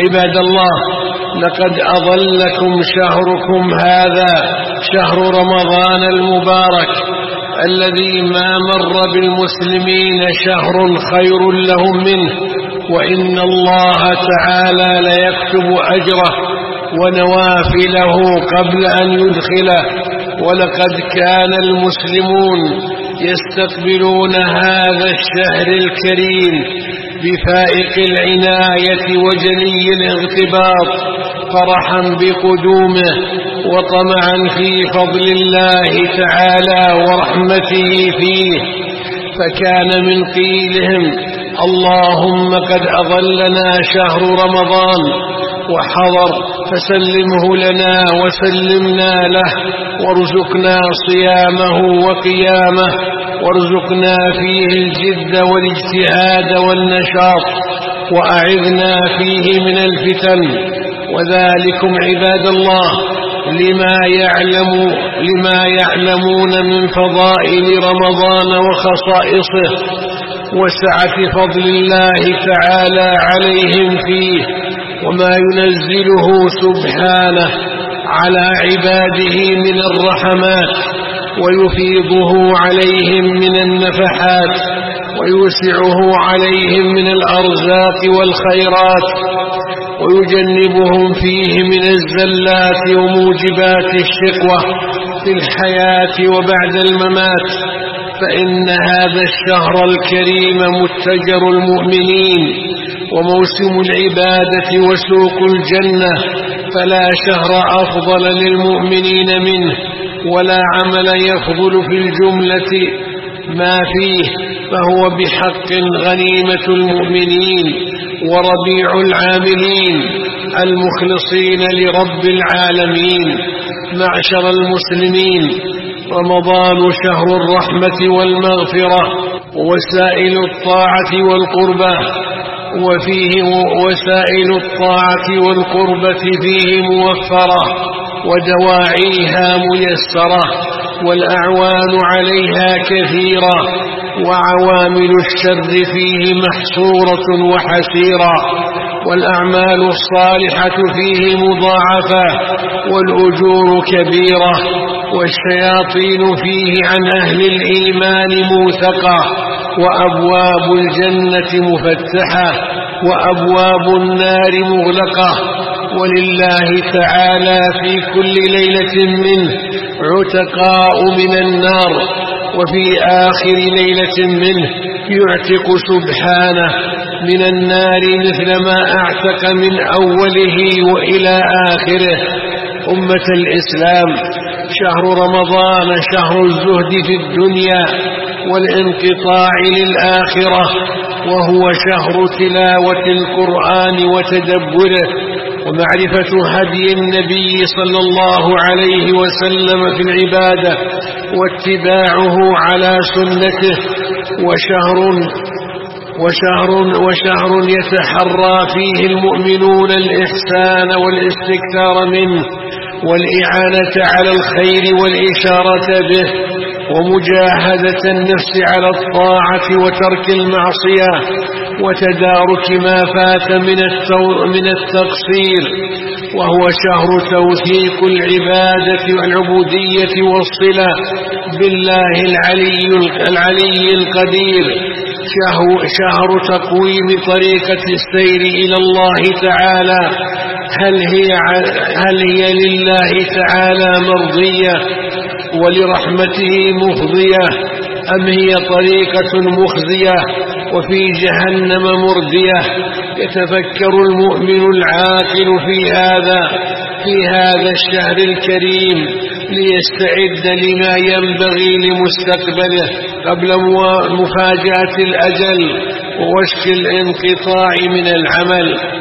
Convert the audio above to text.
عباد الله، لقد أضلكم شهركم هذا، شهر رمضان المبارك، الذي ما مر بالمسلمين شهر خير لهم منه، وإن الله تعالى ليكتب أجره ونوافله قبل أن يدخله. ولقد كان المسلمون يستقبلون هذا الشهر الكريم بفائق العناية وجلي الاغتباط، فرحا بقدومه وطمعا في فضل الله تعالى ورحمته فيه. فكان من قيلهم: اللهم قد أظلنا شهر رمضان وحضر، فسلمه لنا وسلمنا له، وارزقنا صيامه وقيامه، وارزقنا فيه الجد والاجتهاد والنشاط، وأعذنا فيه من الفتن. وذلكم عباد الله لما يعلمون من فضائل رمضان وخصائصه وسعة فضل الله تعالى عليهم فيه، وما ينزله سبحانه على عباده من الرحمات، ويفيضه عليهم من النفحات، ويوسعه عليهم من الأرزاق والخيرات، ويجنبهم فيه من الزلات وموجبات الشقوة في الحياة وبعد الممات. فإن هذا الشهر الكريم متجر المؤمنين وموسم العبادة وسوق الجنة، فلا شهر أفضل للمؤمنين منه، ولا عمل يفضل في الجملة ما فيه، فهو بحق غنيمة المؤمنين وربيع العاملين المخلصين لرب العالمين. معشر المسلمين، رمضان شهر الرحمة والمغفرة ووسائل الطاعة والقربة، وفيه وسائل الطاعة والقربة فيه موفرة، ودواعيها ميسرة، والأعوان عليها كثيرة، وعوامل الشر فيه محصورة وحسيرة، والأعمال الصالحة فيه مضاعفة، والأجور كبيرة، والشياطين فيه عن أهل الإيمان موثقة، وأبواب الجنة مفتحة، وأبواب النار مغلقة. ولله تعالى في كل ليلة منه عتقاء من النار، وفي آخر ليلة منه يعتق سبحانه من النار مثل ما أعتق من أوله وإلى آخره. أمة الإسلام، شهر رمضان شهر الزهد في الدنيا والانقطاع للآخرة، وهو شهر تلاوة القرآن وتدبره ومعرفة هدي النبي صلى الله عليه وسلم في العبادة واتباعه على سنته، وشهر يتحرى فيه المؤمنون الإحسان والاستكثار منه والإعانة على الخير والإشارة به، ومجاهدة النفس على الطاعة وترك المعصية، وتدارك ما فات من التقصير. وهو شهر توثيق العبادة والعبودية والصلة بالله العلي القدير، شهر تقويم طريقة السير إلى الله تعالى، هل هي لله تعالى مرضية ولرحمته مفضية، أم هي طريقة مخزية وفي جهنم مردية؟ يتفكر المؤمن العاقل في هذا الشهر الكريم ليستعد لما ينبغي لمستقبله قبل مفاجأة الأجل ووشك الانقطاع من العمل.